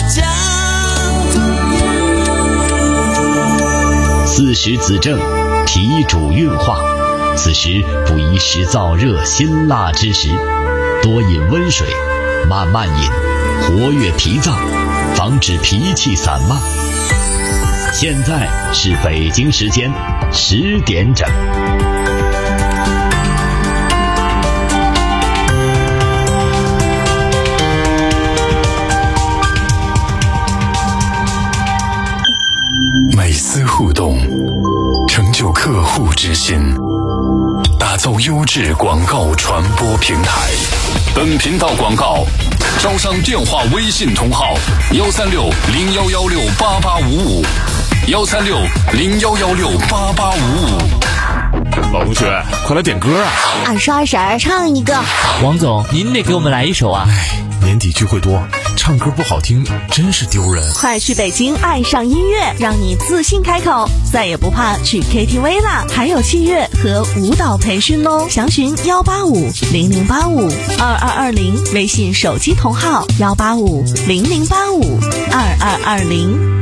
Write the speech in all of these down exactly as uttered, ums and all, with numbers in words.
疆土。 四时子正，脾主运化，此时不宜食燥热辛辣之食，多饮温水，慢慢饮，活跃脾脏，防止脾气散漫。现在是北京时间十点整。 每丝互动，成就客户之心，打造优质广告传播平台。本频道广告招商电话微信同号：幺三六零幺幺六八八五五，幺三六零幺幺六八八五五。 老同学，快来点歌啊！ 二十二婶儿唱一个。 王总，您得给我们来一首啊！ 哎，年底聚会多，唱歌不好听真是丢人。 快去北京爱上音乐，让你自信开口，再也不怕去 K T V 啦！还有器乐和舞蹈培训哦，详询幺八五零零八五二二二零，微信手机同号幺八五零零八五二二二零。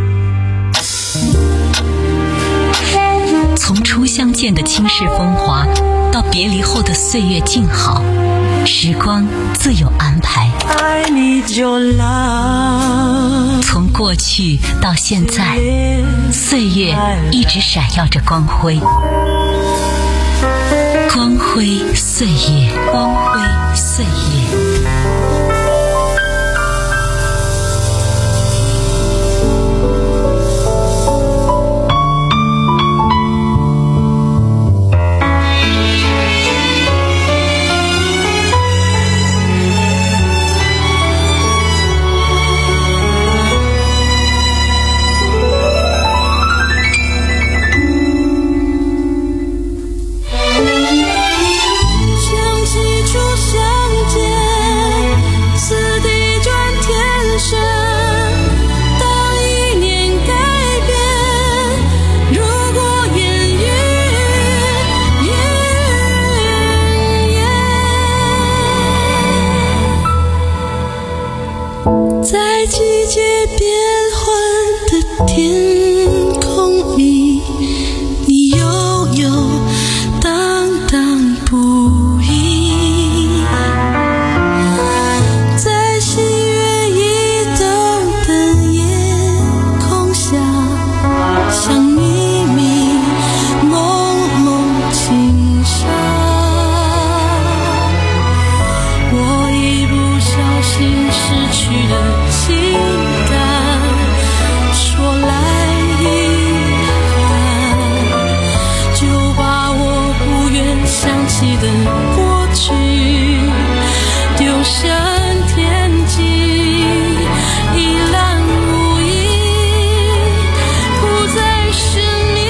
从初相见的倾世风华，到别离后的岁月静好，时光自有安排。 I need your love。 从过去到现在，岁月一直闪耀着光辉，光辉岁月，光辉岁月。 在季节变换的天空里，你悠悠荡荡不已，在喜悦移动的夜空下，像秘密蒙蒙轻纱，我一不小心失去了情感，说来遗憾，就把我不愿想起的过去丢向天际，一览无遗，不再是你。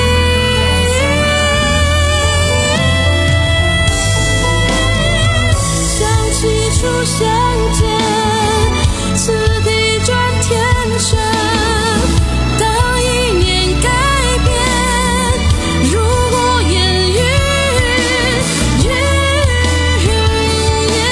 想起初相见，此地转天旋，当一念改变，如果烟云云烟，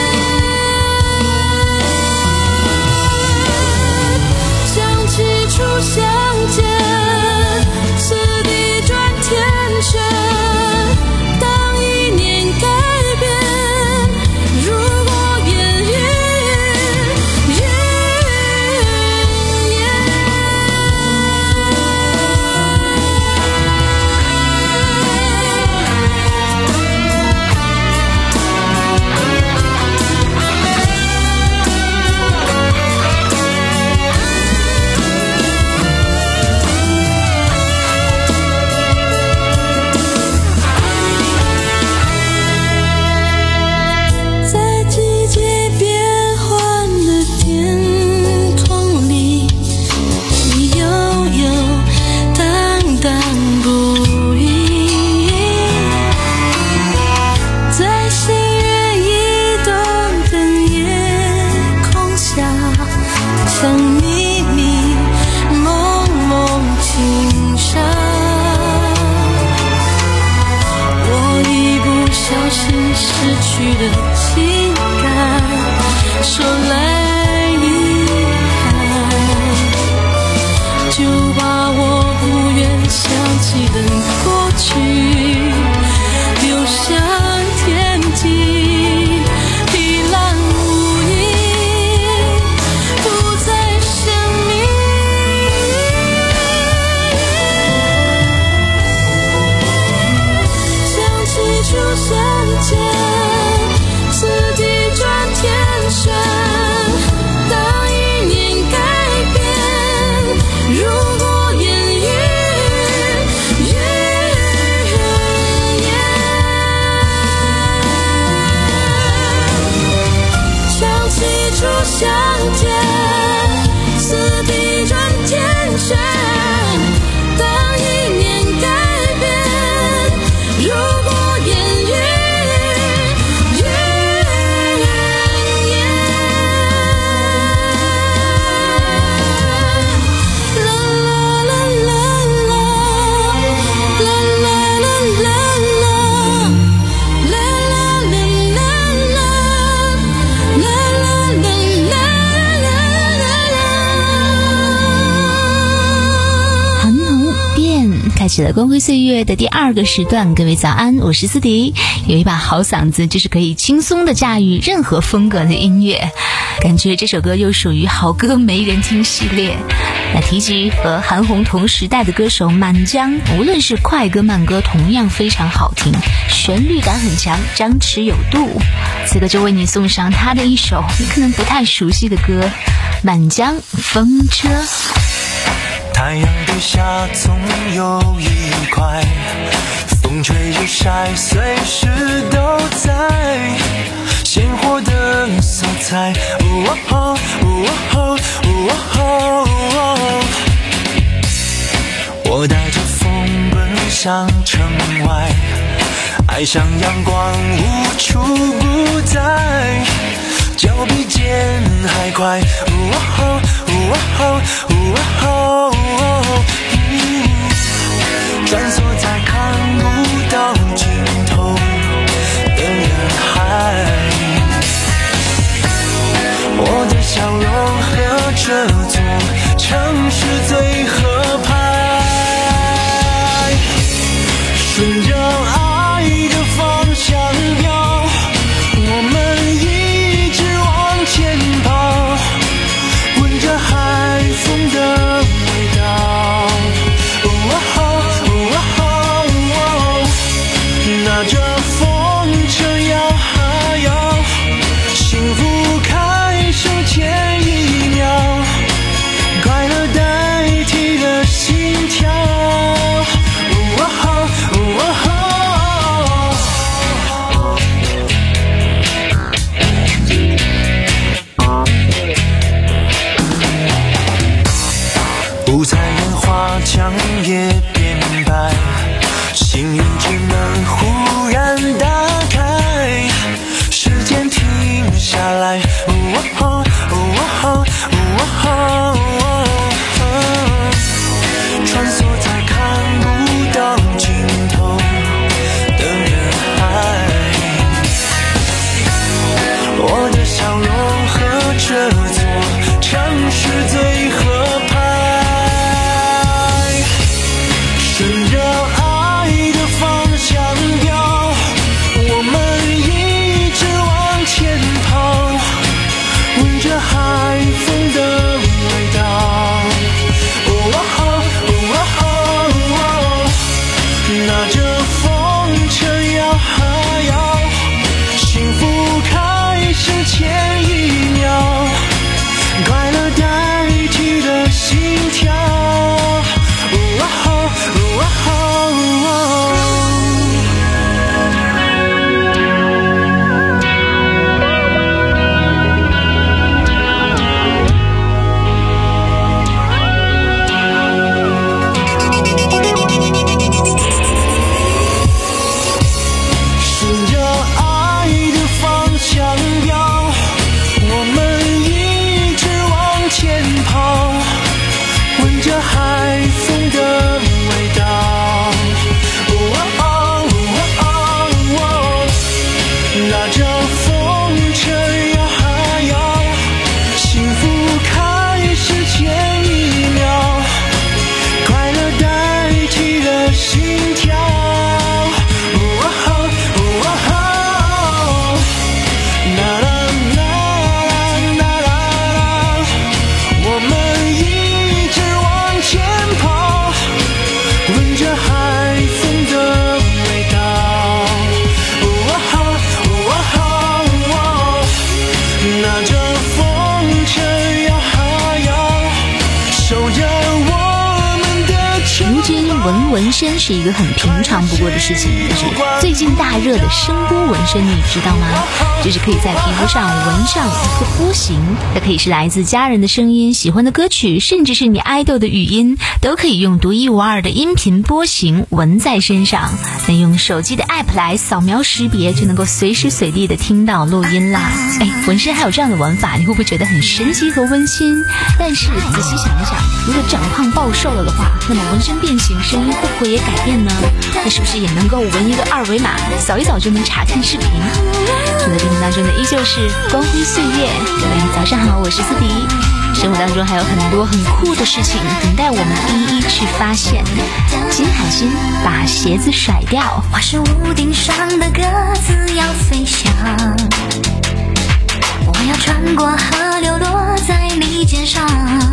想起初相见，此地转天旋，当一念改变，如果烟云初相见，此地转天旋。当一念改变，如果言语语言，啦啦啦啦啦，啦啦啦啦啦，啦啦啦啦啦，啦啦啦啦啦。 韩红变开启了光辉岁月的第二个时段，各位早安，我是思迪。有一把好嗓子，就是可以轻松的驾驭任何风格的音乐，感觉这首歌又属于好歌没人听系列。那提及和韩红同时代的歌手满江，无论是快歌慢歌同样非常好听，旋律感很强，张弛有度。此刻就为你送上他的一首你可能不太熟悉的歌，满江风车。 太阳底下总有一块，风吹日晒随时都在，鲜活的色彩，哦哦哦哦哦，我带着风奔向城外，爱像阳光无处不在，脚比剑还快，哦哦哦哦哦，穿梭在看不到尽头的人海，我的笑容和这座城市最合拍，顺着爱的方向飘，我们一直往前跑，闻着海风的味道，拿着风车摇啊摇，幸福开始前一秒，快乐代替了心跳，五彩烟花将夜变白，幸运之门忽然打开，时间停下来，哦哦哦哦哦，穿梭在看不到尽头的人海，我的笑容和这座城市最合拍，顺着爱的方向飘，我们一直往前跑，闻着海风的味道，哦哦哦，拿着风车摇啊摇，幸福开始前一秒，快乐代纹纹身是一个很平常不过的事情，但是最近大热的声波纹身你知道吗？就是可以在皮肤上纹上一个波形，它可以是来自家人的声音、喜欢的歌曲，甚至是你爱豆的语音，都可以用独一无二的音频波形纹在身上。那用手机的 app 来扫描识别，就能够随时随地的听到录音啦。哎，纹身还有这样的玩法，你会不会觉得很神奇和温馨？但是仔细想一想，如果长胖暴瘦了的话，那么纹身变形，声音会不会也改变呢？那是不是也能够纹一个二维码，扫一扫就能查看视频？正在进行当中的依旧是光辉岁月。各位早上好，我是思迪。生活当中还有很多很酷的事情等待我们一一去发现。金海心把鞋子甩掉， 我是屋顶上的鸽子要飞翔，我要穿过河流落在你肩上。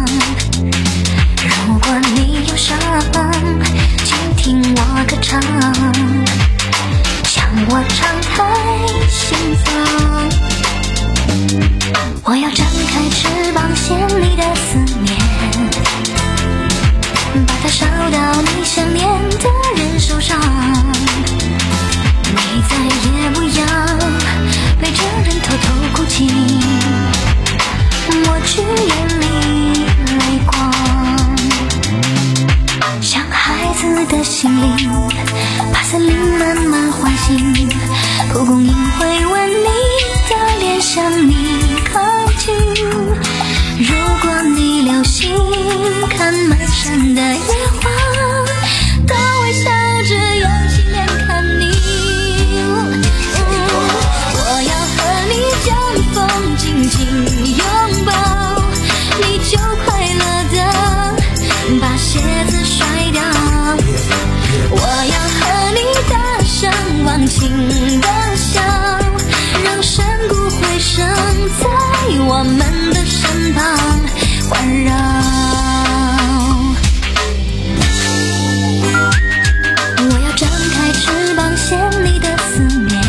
如果你有伤，请听我歌唱，向我敞开心房。我要展开翅膀衔你的思念，把它烧到你想念的人手上。你再也不要背着人偷偷哭泣，抹去眼里泪光。像孩子的心灵，把森林慢慢唤醒，蒲公英会吻你的脸，向你靠近。如果你留心看满山的野花，都微笑着用心眼看你。我要和你相逢，紧紧拥抱，你就快乐的把鞋子甩掉。我要和你大声忘情的笑，让山谷回声在我们的身旁环绕。我要张开翅膀衔你的思念，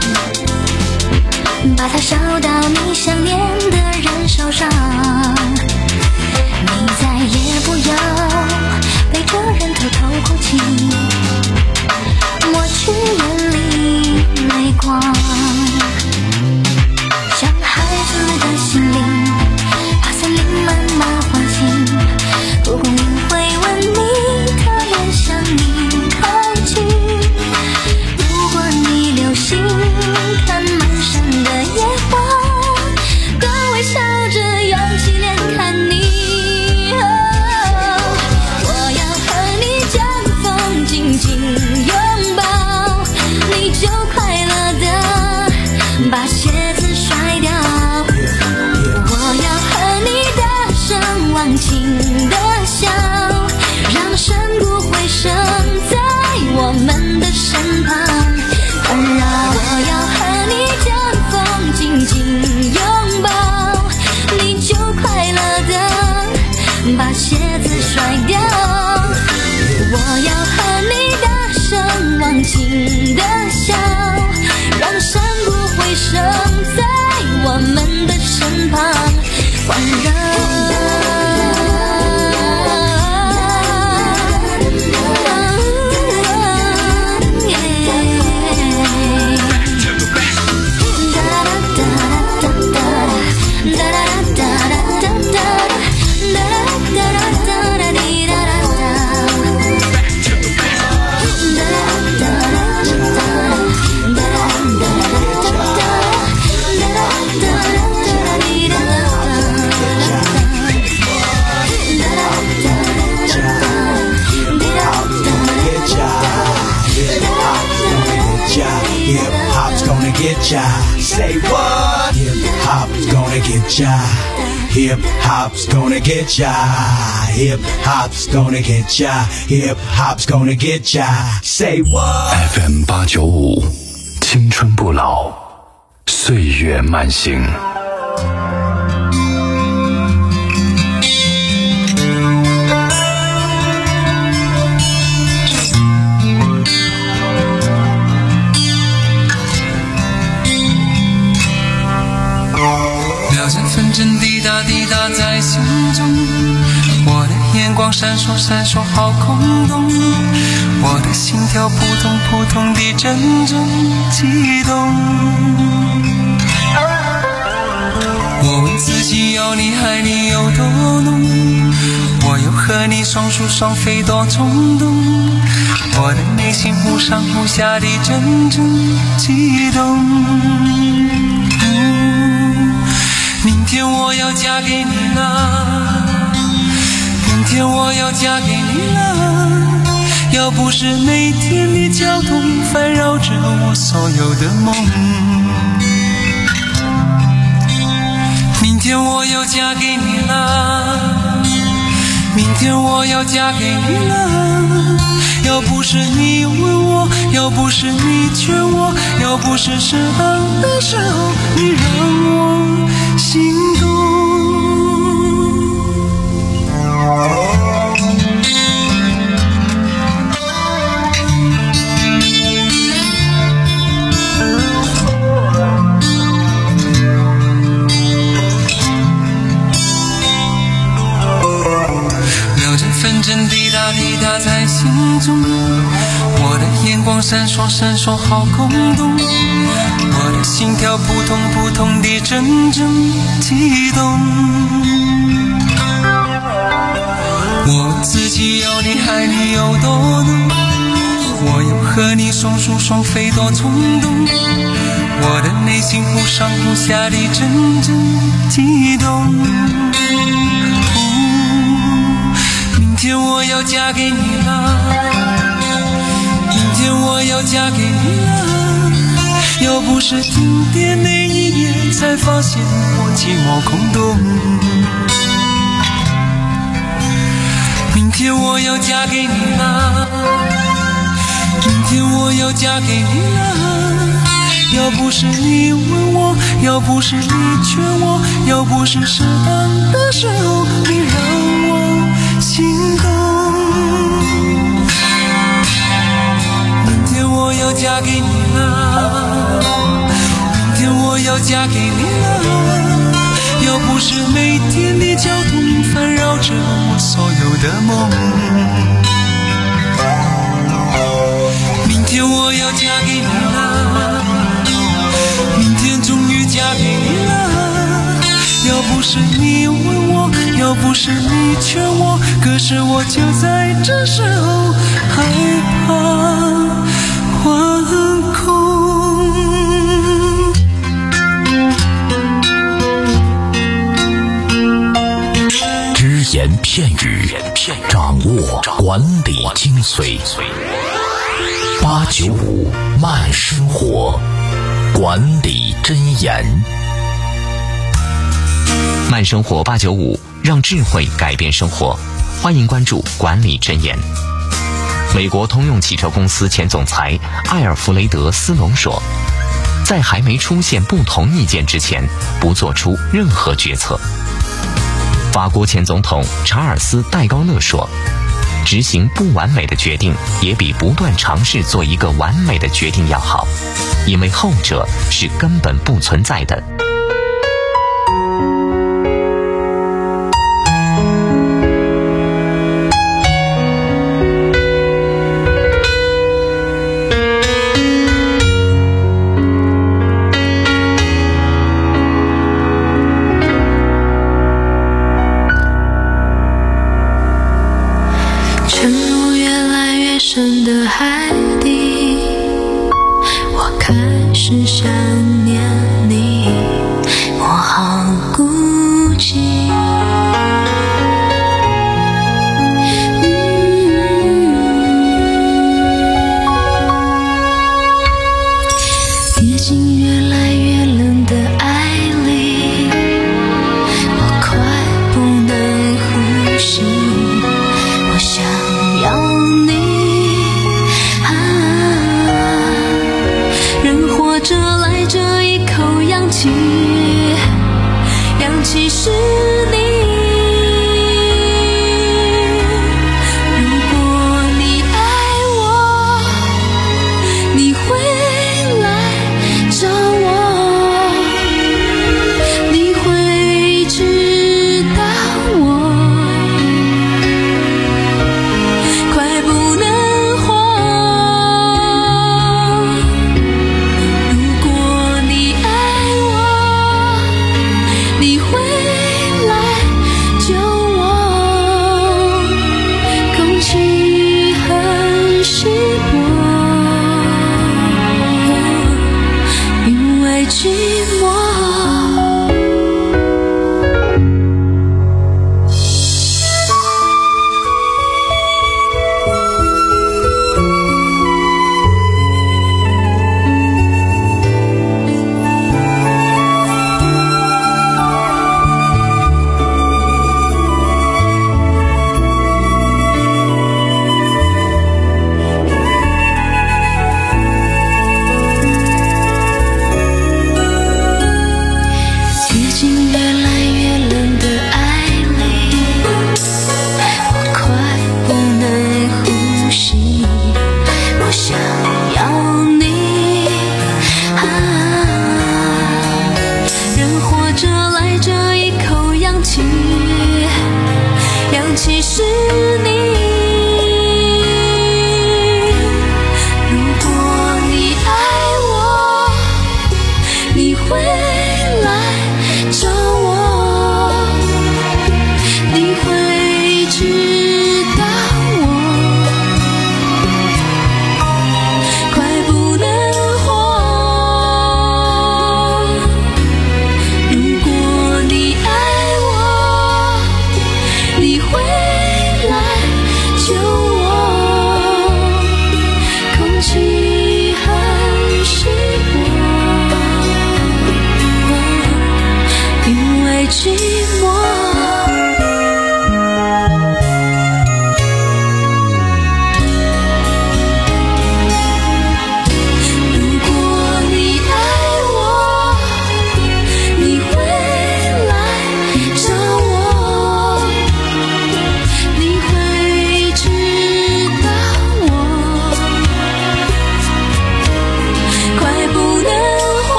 把它烧到你想念的人手上。你再也不要背着人偷偷哭泣，抹去眼里泪光。像孩子的心灵，把森林慢慢唤醒，蒲公英会吻你的脸，向你靠近。如果你留心看满山的野花，都微笑着用心脸看你。我要和你相逢，紧紧拥抱，你就快乐的把鞋子甩掉。我要和你大声忘情的笑，让山谷回声在我们的身旁环绕。我要和你相逢，紧紧拥抱，你就快乐的把鞋子甩掉。我要和你大声忘情的笑，让山谷回声在我们的身旁环绕。 Say what? Hip hop's gonna get ya. Hip hop's gonna get ya. Hip hop's gonna get ya. Hip hop's gonna get ya. Say what? F M 八九五，青春不老，岁月慢行。 表现纷争滴答滴答在心中，我的眼光闪烁闪烁好空洞，我的心跳扑通扑通地阵阵悸动。我问自己要你爱你有多浓，我又和你双宿双飞多冲动，我的内心忽上忽下地阵阵悸动。明天我要嫁给你了，明天我要嫁给你了，要不是每天的交通烦扰着我所有的梦。明天我要嫁给你了，明天我要嫁给你了，要不是你问我，要不是你劝我，要不是适当的时候你让我心动。纷争滴答滴答在心中，我的眼光闪烁闪烁好空洞，我的心跳扑通扑通地阵阵悸动。我自己要你爱你有多浓，我又和你双宿双飞多冲动，我的内心忽上忽下地阵阵悸动。明天我要嫁给你了，明天我要嫁给你了，要不是停电那一夜才发现我寂寞空洞。明天我要嫁给你了，明天我要嫁给你了，要不是你问我，要不是你劝我，要不是适当的时候你让我心动。明天我要嫁给你了，明天我要嫁给你了，要不是每天的交通烦扰着我所有的梦。明天我要嫁给你了，明天终于嫁给你了，要不是你问我，要不是你劝我，可是我就在这时候害怕惶恐。 只言片语，掌握管理精髓。八九五慢生活，管理箴言。 慢生活八九五，让智慧改变生活。欢迎关注管理箴言。美国通用汽车公司前总裁艾尔弗雷德·斯隆说，在还没出现不同意见之前，不做出任何决策。法国前总统查尔斯·戴高乐说，执行不完美的决定也比不断尝试做一个完美的决定要好，因为后者是根本不存在的。 沉入越来越深的海底，我开始想念你，我好孤寂。跌进越来越冷的爱里，我快不能呼吸。我想要你啊，人活着来这一口氧气，氧气是你。如果你爱我，你会来找我，你会知道我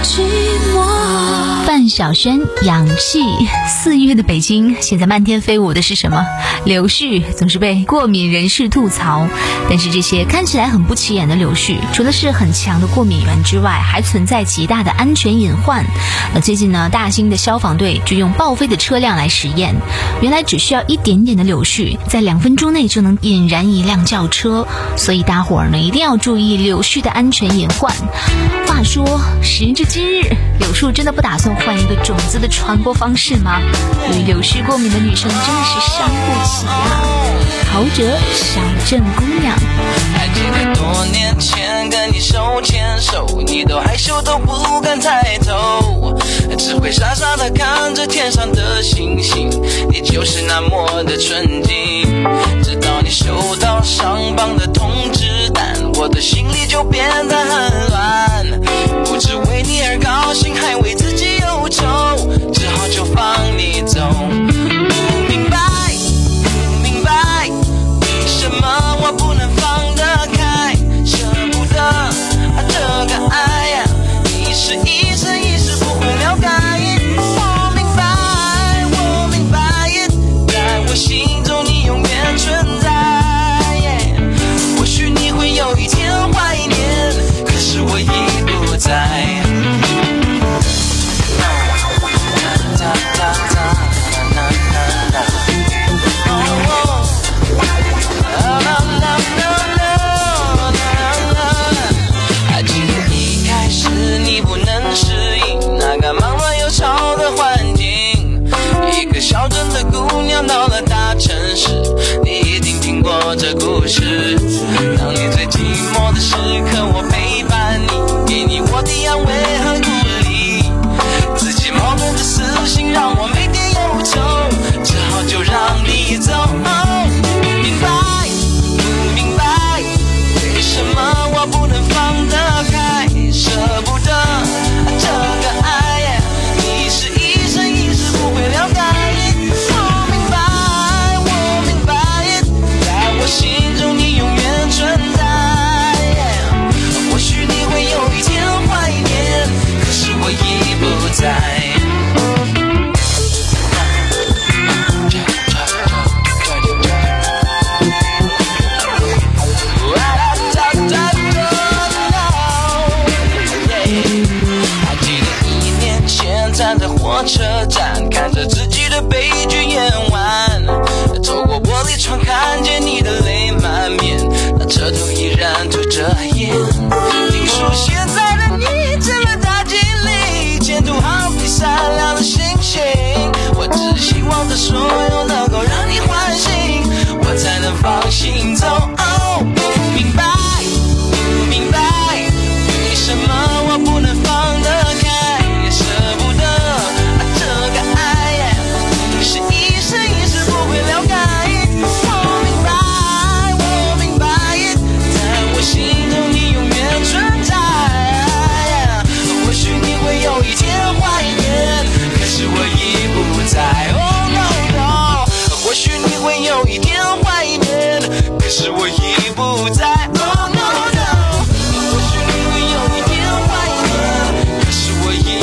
寂寞。 范晓萱，氧气。四月的北京，现在漫天飞舞的是什么？柳絮，总是被过敏人士吐槽。但是这些看起来很不起眼的柳絮，除了是很强的过敏源之外，还存在极大的安全隐患。呃，最近呢，大兴的消防队就用报废的车辆来实验，原来只需要一点点的柳絮，在两分钟内就能引燃一辆轿车。所以大伙儿呢，一定要注意柳絮的安全隐患。话说，时至今日，柳树真的不打算换一个种子的传播方式吗？对柳絮过敏的女生真的是伤不起啊！陶喆，小镇姑娘。 还记得多年前跟你手牵手，你都害羞都不敢抬头，只会傻傻地看着天上的星星，你就是那么的纯净。直到你收到上榜的通知单，我的心里就变得很乱，不知为你而高兴，还为自己忧愁，只好就放你走。不明白，不明白，为什么我不能放得开，舍不得啊这个爱呀，你是一生一世不会了解。我明白，我明白，在我心中你永远存在。或许你会有一天怀念，可是我已不在。还记得一开始你不能适应那个忙乱又吵的环境，一个小镇的姑娘到了大城市，你一定听过这故事。当你最寂寞的时刻，我陪伴你，给你我的安慰和鼓励。自己矛盾的私心让我每天忧愁，只好就让你走。不明白，不明白，为什么我不能放得开，舍不得这个爱，你是一生一世不会了解。我明白，我明白，在我心中你永远存在。或许你会有一天怀念，可是我已不在。站在火车站，看着自己的悲剧演完，透过玻璃窗看见你的泪满面，那车头依然吐着烟。听说现在的你成了大经理，前途好比闪亮的星星，我只希望这所有能够让你欢心，我才能放心走。哦，不明白，不明白，为什么我不能放得开，舍不得这个爱，你是一生一世不会了解。我明白，我明白，在我心中你永远存在。或许你会有一天怀念，可是我已不在。Oh no no， 或许你会有一天怀念，可是我已不在。Oh no no， 或许你会有一天怀念，可是我已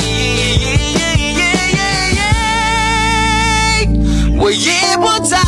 我已不在。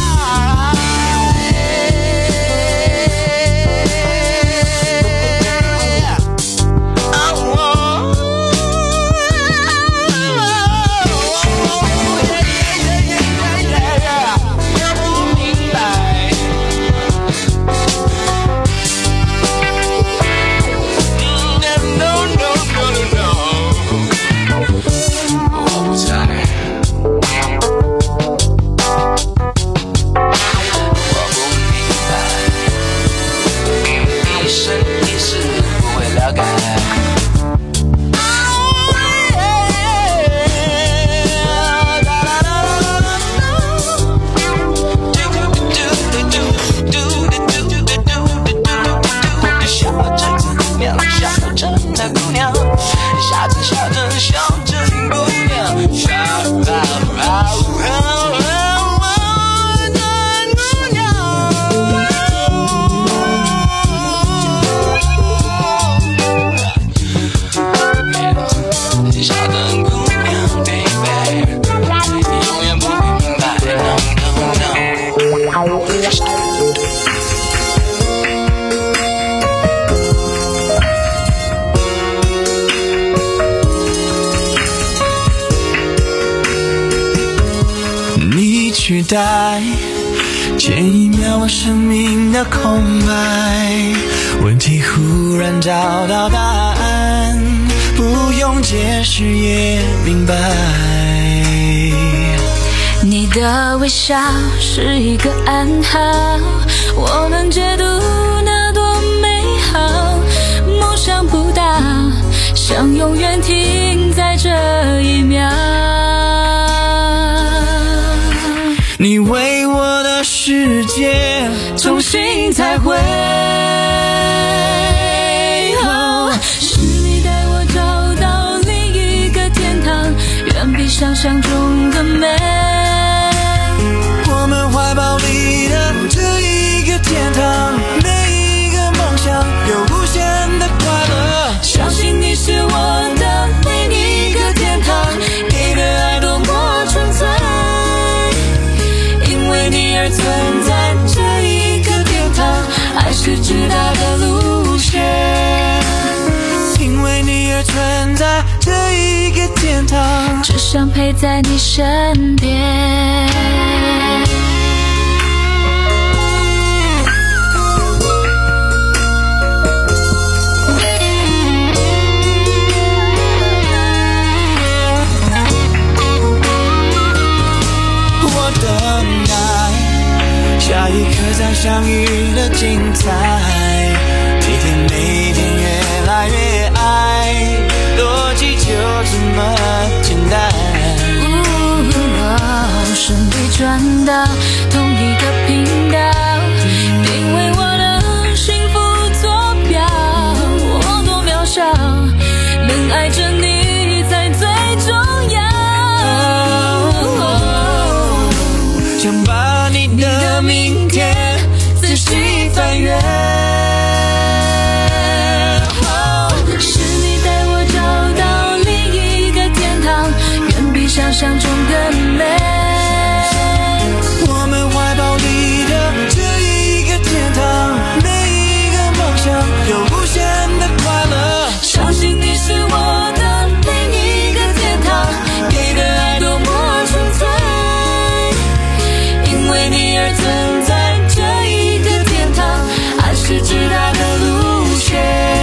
待，前一秒我生命的空白，问题忽然找到答案，不用解释也明白。 你的微笑是一个暗号，我能解读那多美好，梦想不大，想永远停在这一秒。 你为我的世界重新彩绘， 哦，是你带我找到另一个天堂，远比想象中的美。 我们怀抱里的这一个天堂，每一个梦想有无限的快乐。 相信你是我的另一个天堂，给的爱多么纯粹，因为你而存在这一个天堂，爱是直达的路线。 因为你而存在这一个天堂， 只想陪在你身边。 下一刻再相遇的精彩，每天每天越来越爱，逻辑就这么简单。 哦，顺利转到同一个频道，定位我的幸福坐标，我多渺小，能爱着你才最重要。 想把你的明天仔细翻阅， 哦，是你带我找到另一个天堂，远比想象中更美。 我们怀抱里的这一个天堂，每一个梦想有无限的快乐。 相信你是我的另一个天堂，给的爱多么纯粹，因为你而存在这一个天堂，爱是直达的路线。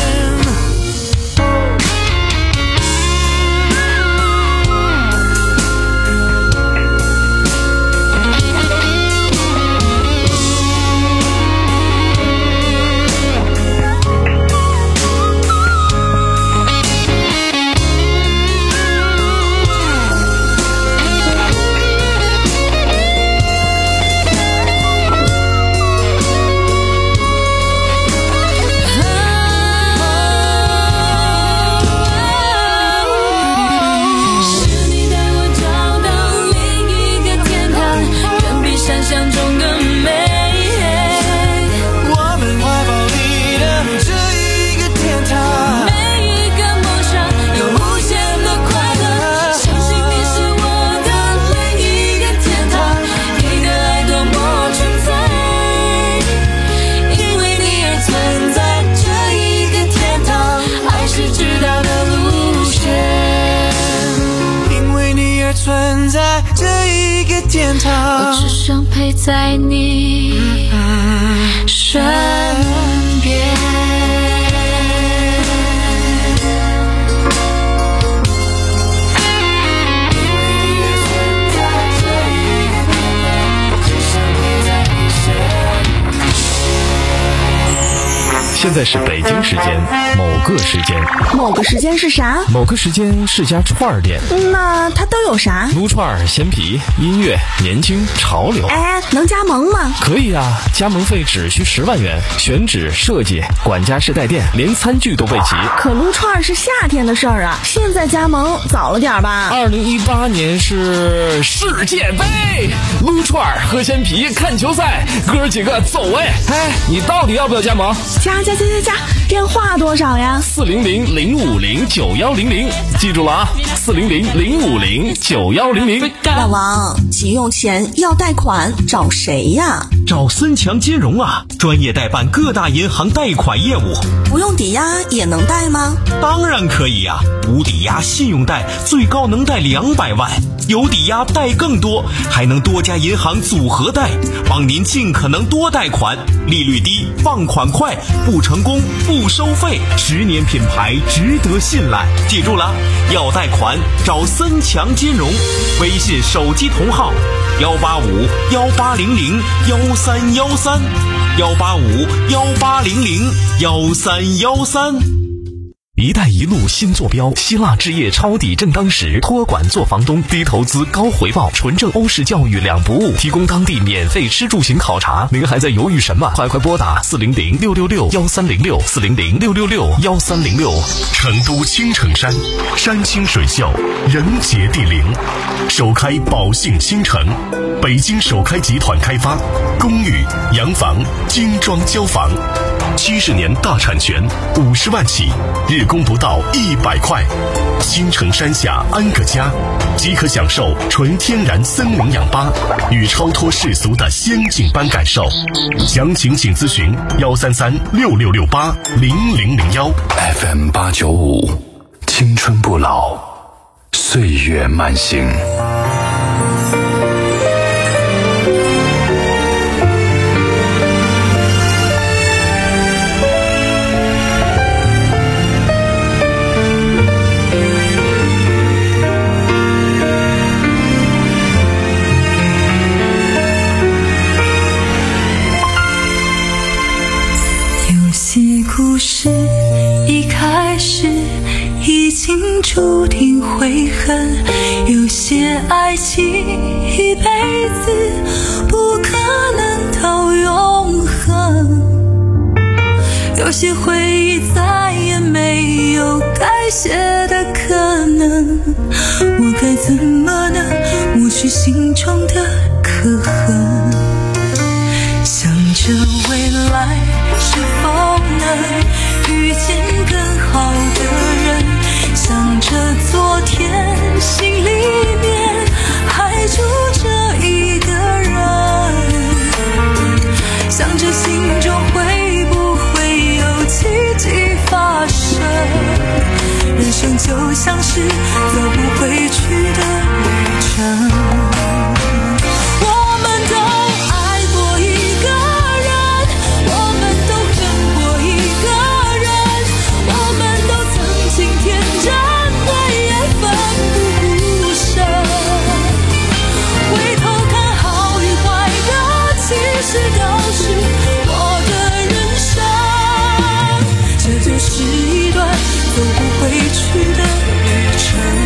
存在这一个天堂， 我只想陪在你身边。 现在是北京时间某个时间， 某个时间是啥？ 某个时间是家串儿店。 那它都有啥？ 撸串、鲜皮、音乐、年轻、潮流。 哎，能加盟吗？ 可以啊，加盟费只需十万元，选址、设计、管家式带电，连餐具都备齐。 可撸串是夏天的事儿啊，现在加盟早了点吧？ 二零一八年是世界杯，撸串、喝鲜皮、看球赛，哥几个走哎！哎，你到底要不要加盟？ 加加加加加！电话多少呀？ 四零零零五零九幺零零，记住了啊，四零零零五零九幺零零。 老王， 急用钱要贷款，找谁呀？ 找森强金融啊，专业代办各大银行贷款业务。 不用抵押也能贷吗？ 当然可以呀、啊，无抵押信用贷最高能贷两百万，有抵押贷更多，还能多家银行组合贷，帮您尽可能多贷款，利率低，放款快，不成功不收费，十年品牌，值得信赖。记住了，要贷款找森强金融，微信手机同号幺八五幺八零零幺三幺三幺八五幺八零零幺三幺三。 一带一路新坐标，希腊置业抄底正当时，托管做房东，低投资高回报，纯正欧式教育两不误，提供当地免费吃住行考察。您还在犹豫什么？快快拨打四零零六六六幺三零六四零零六六六幺三零六。 成都青城山，山清水秀，人杰地灵，首开宝兴新城，北京首开集团开发，公寓、洋房、精装交房，七十年大产权，五十万起，日供不到一百块。新城山下安个家，即可享受纯天然森林氧吧与超脱世俗的仙境般感受。详情请咨询幺三三六六六八零零零幺。F M 八九五，青春不老，岁月慢行。 故事一开始已经注定悔恨，有些爱情一辈子不可能到永恒，有些回忆再也没有改写的可能，我该怎么能抹去心中的刻痕？想着未来是否能遇见更好的人，想着昨天心里面还住着一个人，想着心中会不会有奇迹发生，人生就像是走不回去的旅程。是一段走不回去的旅程。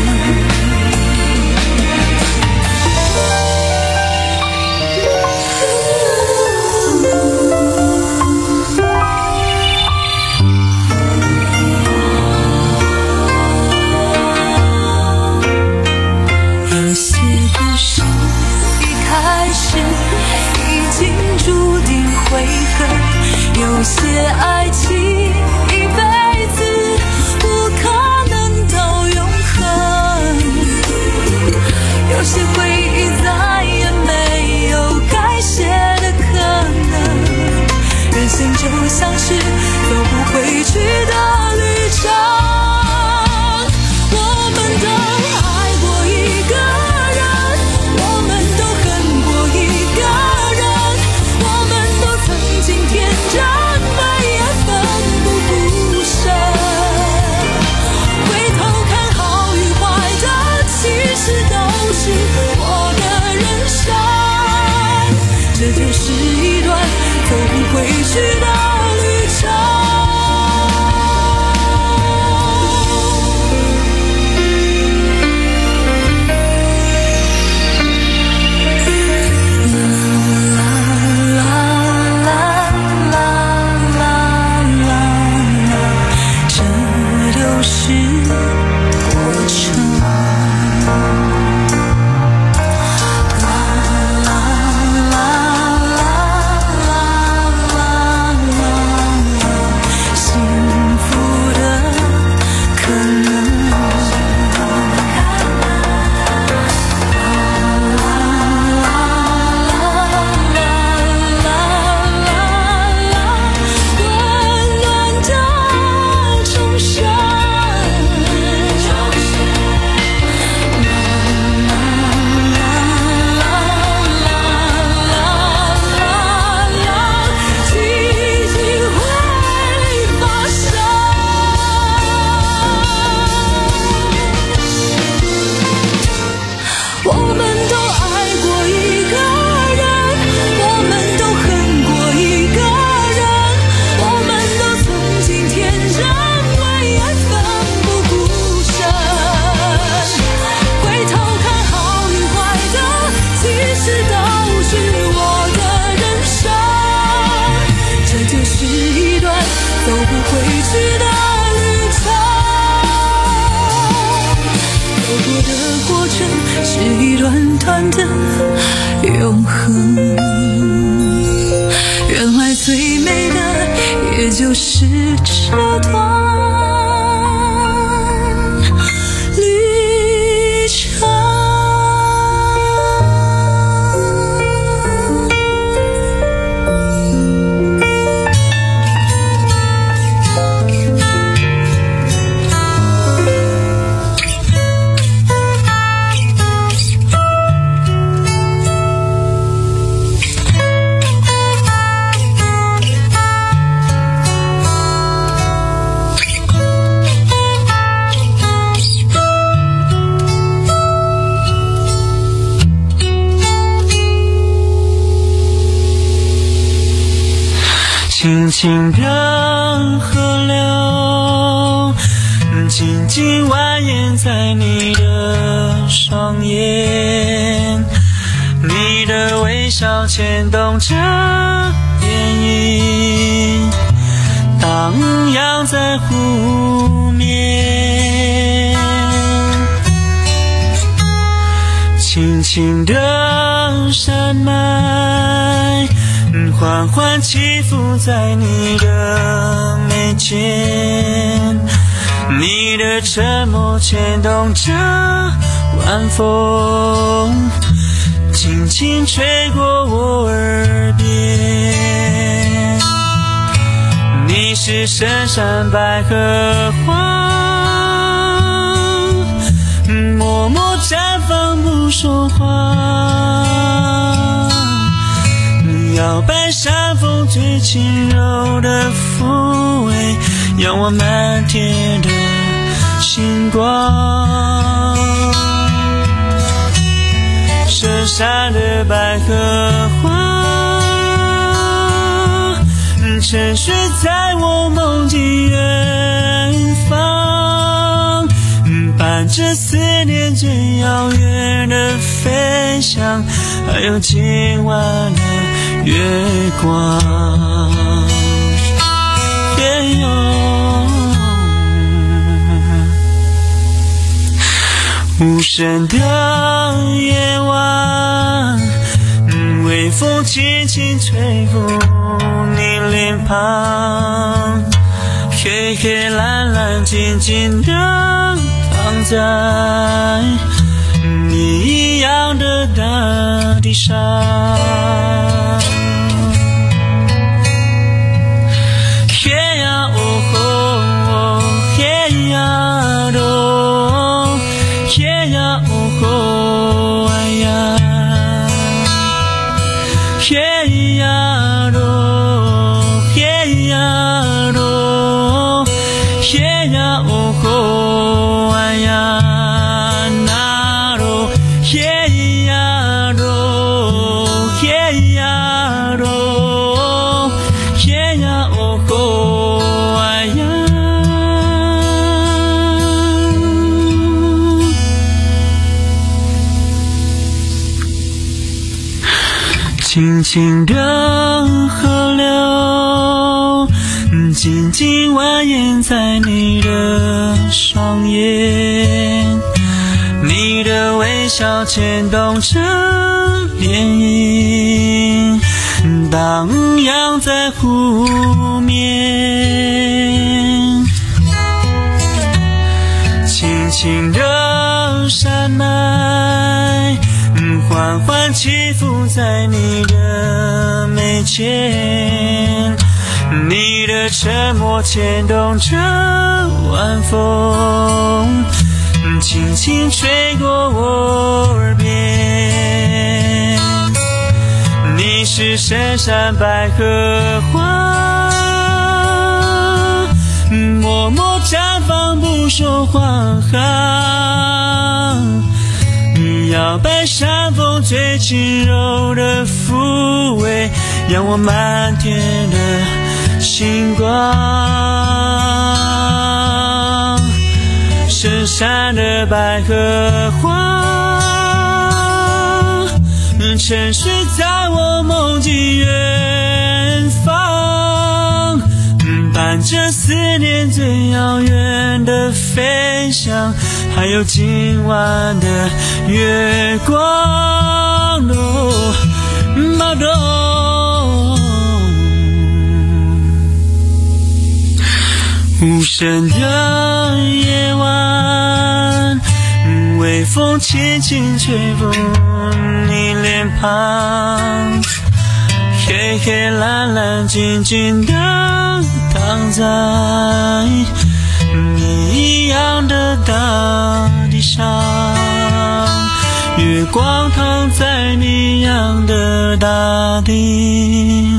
短的永恒。原来最美的也就是这段旅程。 轻轻的河流，静静蜿蜒在你的双眼，你的微笑牵动着涟漪，荡漾在湖面，轻轻的山脉缓缓起伏在你的眉间，你的沉默牵动着晚风，轻轻吹过我耳边。你是深山百合花，默默绽放不说话，摇摆山风最轻柔的抚慰，仰望满天的星光。深山的百合花，沉睡在我梦境远方，伴着思念最遥远的飞翔，还有今晚的月光。也有无声的夜晚，微风轻轻吹拂你脸庞，黑黑蓝蓝静静地躺在你一样的大地上。嘿呀哦吼，嘿呀咯，嘿呀哦吼，哎呀，嘿呀咯，嘿呀咯，嘿呀哦吼，哎呀。轻轻的河流，静静蜿蜒在你的双眼，你的微笑牵动着涟漪，荡漾在湖面，轻轻的山脉缓缓起伏在你的眉间，你的沉默牵动着晚风，轻轻吹过我耳边。你是深山百合花，默默绽放不说话，摇摆山风最轻柔的抚慰，仰望满天的星光。深山的百合花，沉睡在我梦境远方，伴着思念最遥远的飞翔， 还有今晚的月光哦，毛豆。无声的夜晚，微风轻轻吹拂你脸庞，黑黑蓝蓝静静地躺在你一样的大地上，月光躺在你一样的大地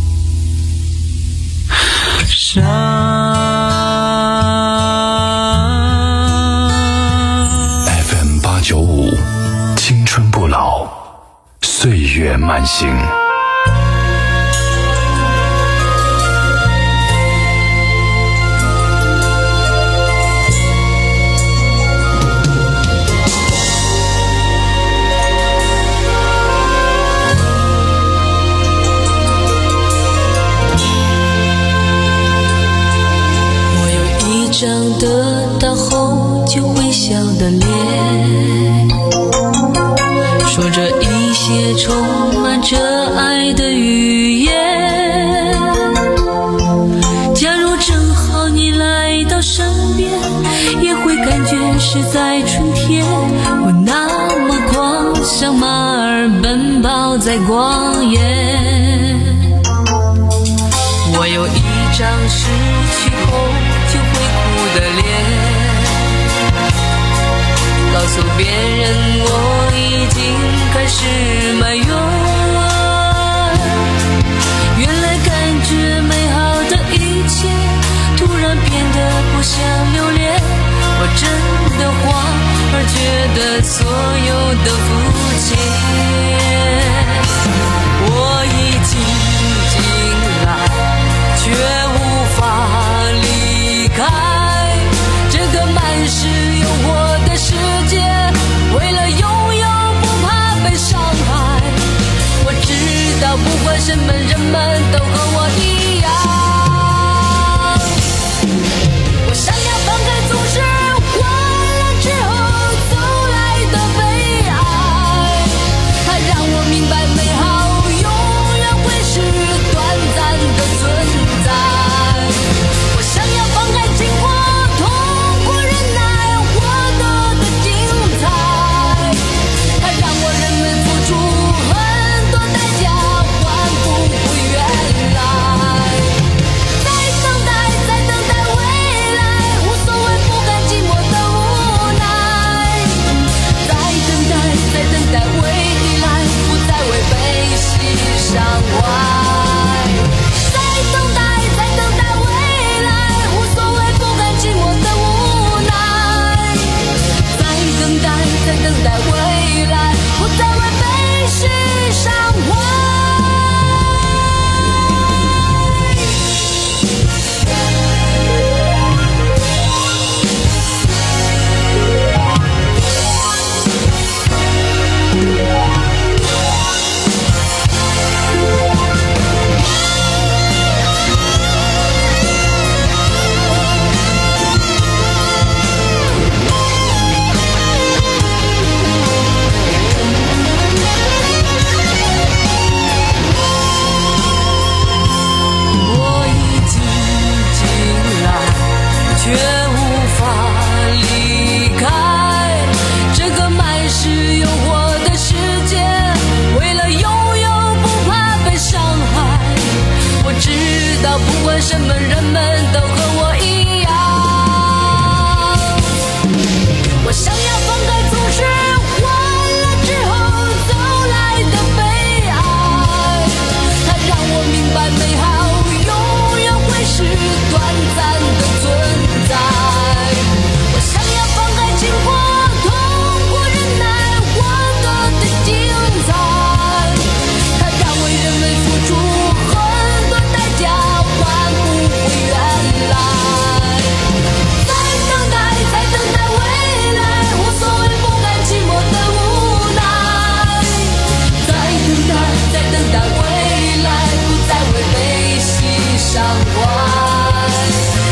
上。 九五，青春不老，岁月慢行。 我有一张得到后就微笑的脸，说着一些充满着爱的语言。假如正好你来到身边，也会感觉是在春天。我那么狂，像马儿奔跑在旷野。我有一张失去后就会哭的脸，告诉别人我已经开始埋怨。原来感觉美好的一切突然变得不想留恋，我真的慌，而觉得所有的肤浅。我已经进来，却无法离开这个满是诱惑的世界，为了拥有不怕被伤害。我知道不管什么人们都和我一样，我想要放开总是慌了之后走来的悲哀，它让我明白美好永远会是短暂的存在。我想要放开经过痛苦忍耐获得的精彩，它让我人们付出很多代价换不回原来。在等待在等待未来，无所谓不甘寂寞的无奈。在等待在等待未来，不再为被牺伤怀。在等待在等待未来，无所谓不甘寂寞的无奈。在等待在等待未来，不再为被牺伤怀。我已经进来，却无法离开这个满是诱惑的世界，为了拥有不怕被伤害。我知道不管什么人们都和我一样，我想要放开总是慌了之后走来的悲哀，它让我明白美好永远会是短暂的存在。我想要放开经过痛苦忍耐获得的精彩，它让为人们付出很多代价换不回原来。在等待在等待未来，无所谓不甘寂寞的无奈。在等待在等待未来，不再为被牺牲怀。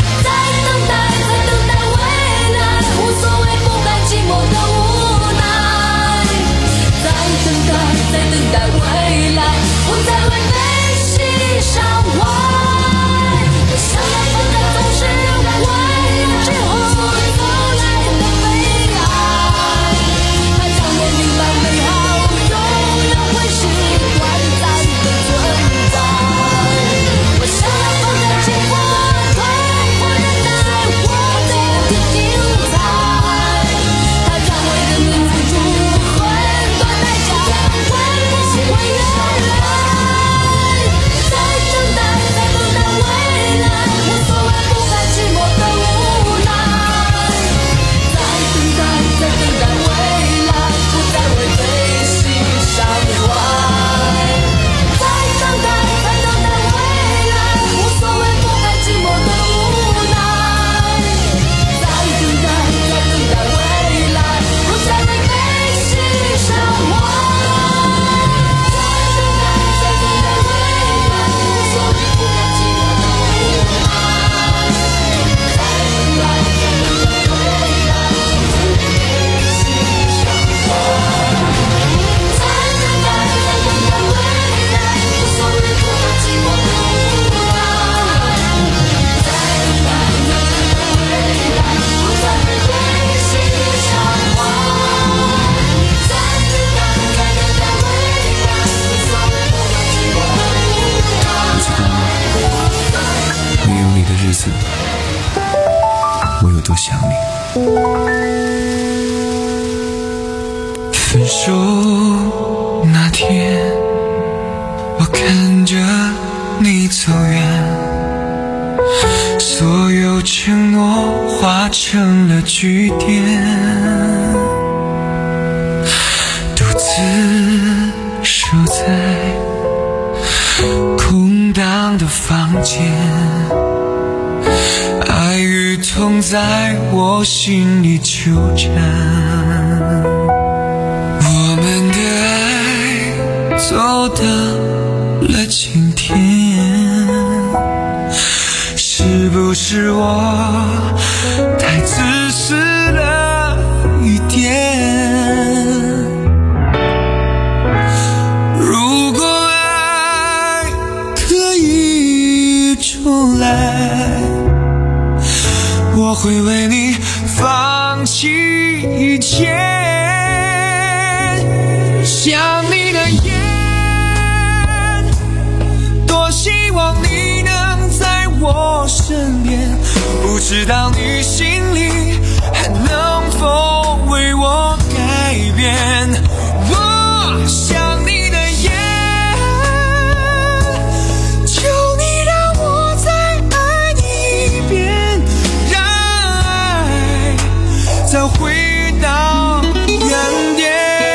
了句点，独自守在空荡的房间，爱与痛在我心里纠缠，我们的爱走到了今天，是不是我太自私了一点？如果爱可以重来，我会为你放弃一切，想你的眼，多希望你能在我身边，不知道你心里还能否为我改变。我想你的眼，求你让我再爱你一遍，让爱再回到原点。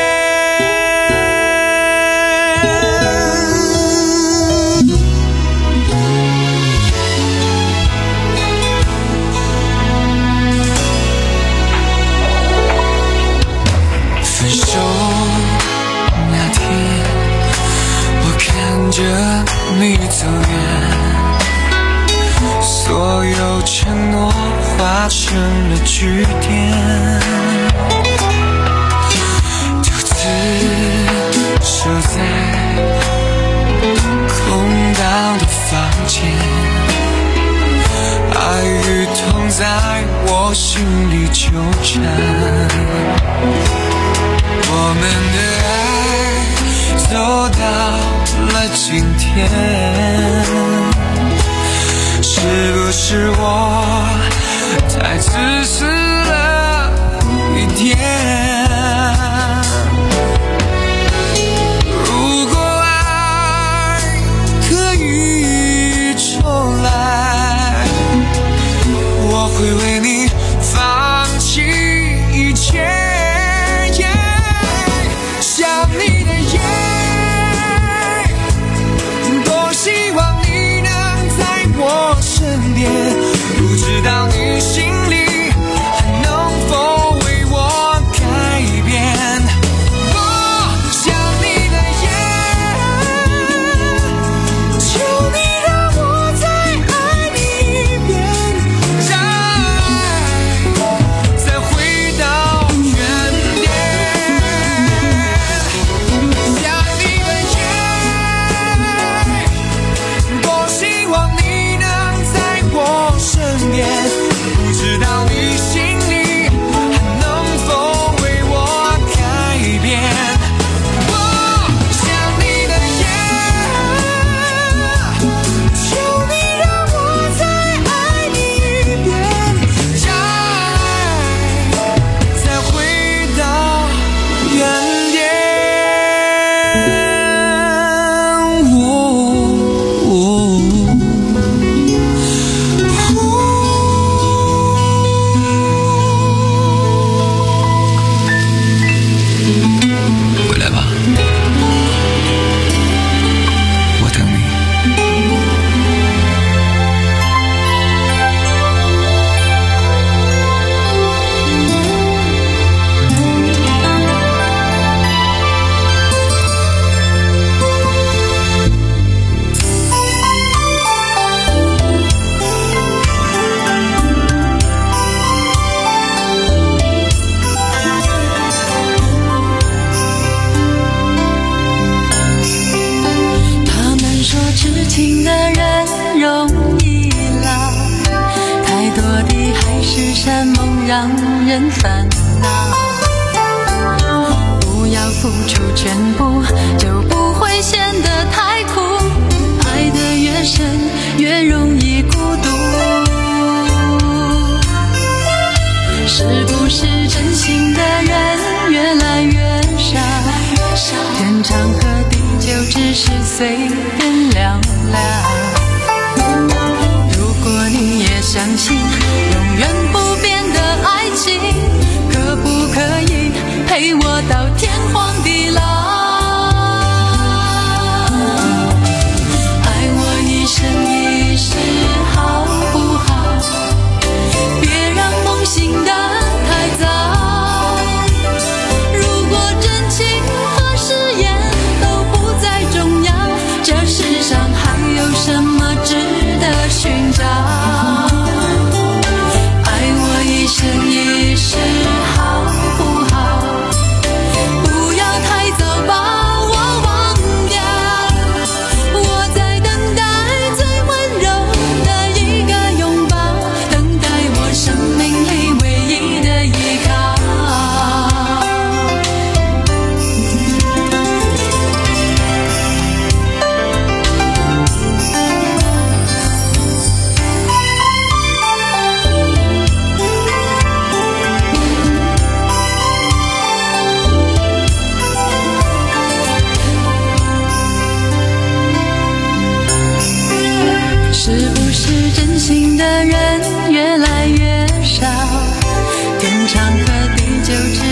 分手那天，我看着你走远，所有承诺化成了句点，独自守在空荡的房间，爱与痛在我心里纠缠，我们的爱走到了今天，是不是我太自私了一点？如果爱可以重来，我会为你放弃一切，想你的眼，多希望你能在我身边，不知道你心里还能否为我改变。我想你的眼，求你让我再爱你一遍，让爱再回到原点。想你的眼，多希望你能在我身边，不知道你心里还能否为我改变。我想你的眼，求你让我再爱你一遍，让爱再回到原点。回来吧，我等你。 他们说痴情的人容易老，太多的海誓山盟让人烦恼。不要付出全部，就不会显得太苦。爱得越深，越容易孤独。是不是真心的人越来越少？天长和地久只是随人聊聊。如果你也相信永远不变的爱情，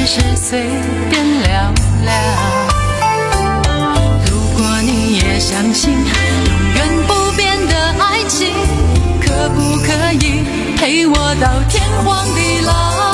只是随便聊聊。如果你也相信永远不变的爱情，可不可以陪我到天荒地老？